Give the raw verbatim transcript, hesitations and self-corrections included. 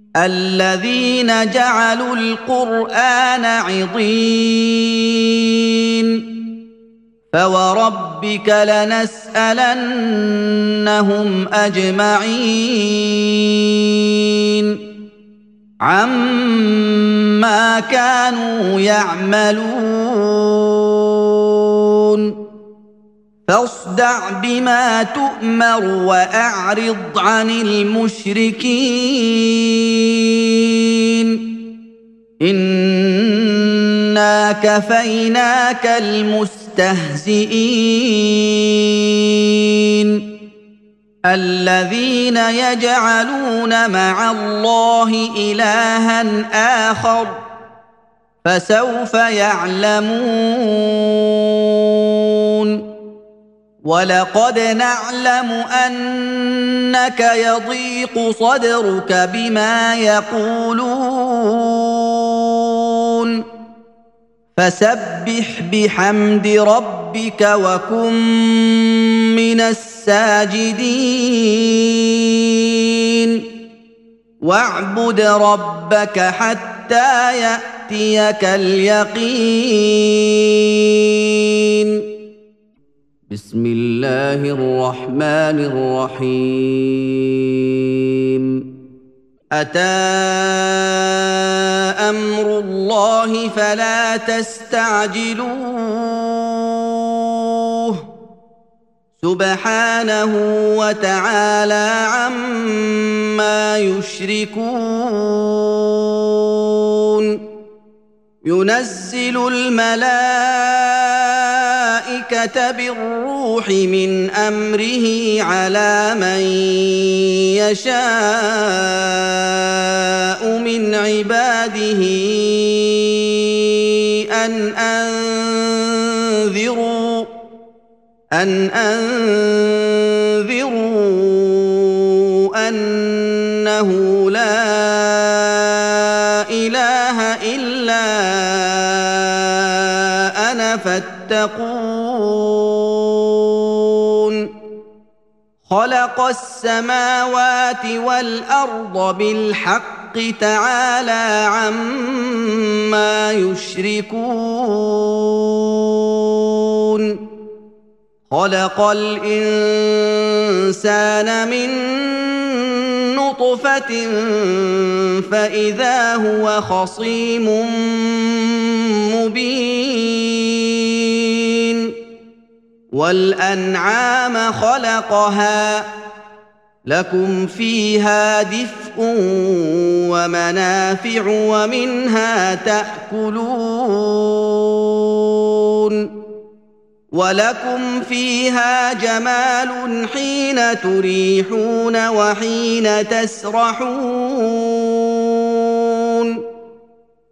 الذين جعلوا القرآن عضين فوربك لنسألنهم أجمعين عما كانوا يعملون فاصدع بما تؤمر وأعرض عن المشركين إنا كفيناك المستهزئين الذين يجعلون مع الله إلها آخر فسوف يعلمون ولقد نعلم أنك يضيق صدرك بما يقولون فسبح بحمد ربك وكن من الساجدين واعبد ربك حتى يأتيك اليقين بسم الله الرحمن الرحيم أتى أمر الله فلا تستعجلوه سبحانه وتعالى عما يشركون ينزل الملائكة بالروح من أمره على من يشاء من عباده أن أنذروا أن أنذروا أنه لا إله إلا أنا فاتقون خلق السماوات والأرض بالحق تعالى عما يشركون خلق الإنسان من نطفة فإذا هو خصيم مبين والأنعام خلقها لكم فيها دفء ومنافع ومنها تأكلون ولكم فيها جمال حين تريحون وحين تسرحون